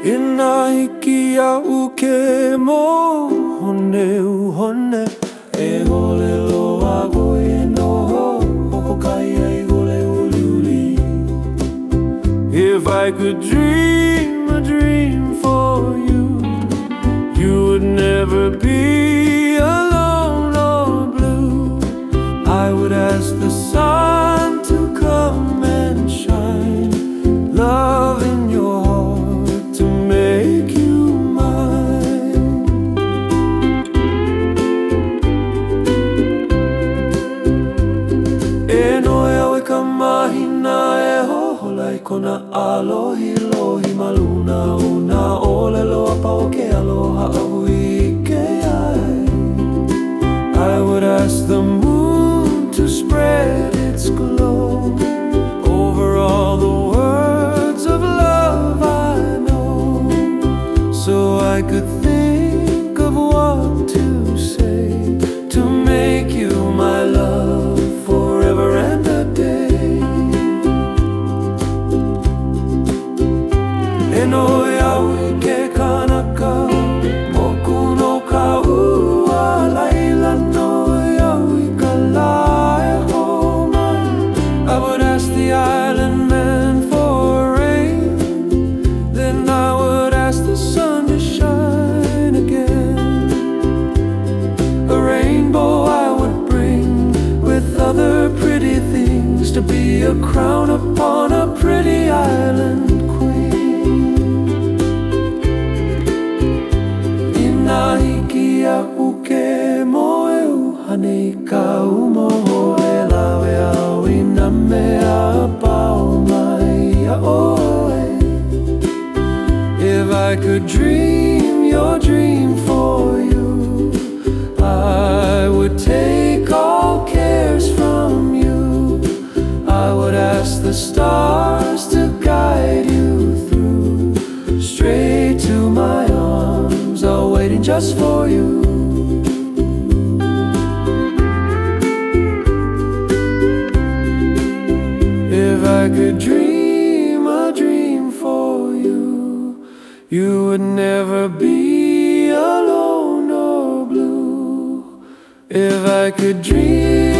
Ina hiki a'u ke mohone uhone E hole loa koe e noho Hopokai ai hole uliuli If I could dream a dream for you You would never be alone or blue I would ask the sun to come and shine Love in your heart to make you mine E noe au e ka mahina e hoholai kona alohi lohi maluna Una ole loa pao ke aloha ahui ke ai I would ask the moon to spread its glow Over all the words of love I know So I could think of what to say To make you my love forever and a day E noi au I ke kanaka Moku no ka ua Laila noi au I ka la e homai I would ask the island man for rain Then I would ask the sun to shine again A rainbow I would bring With other pretty things To be a crown upon a pretty island Hiki a'u ke moe uhane I ka umoho e lawe au I na mea pao mai a oe If I could dream your dream for you I would take all cares from you I would ask the stars to guide you through Straight to my arms are waiting just for you If I could dream a dream for you You would never be alone or blue If I could dream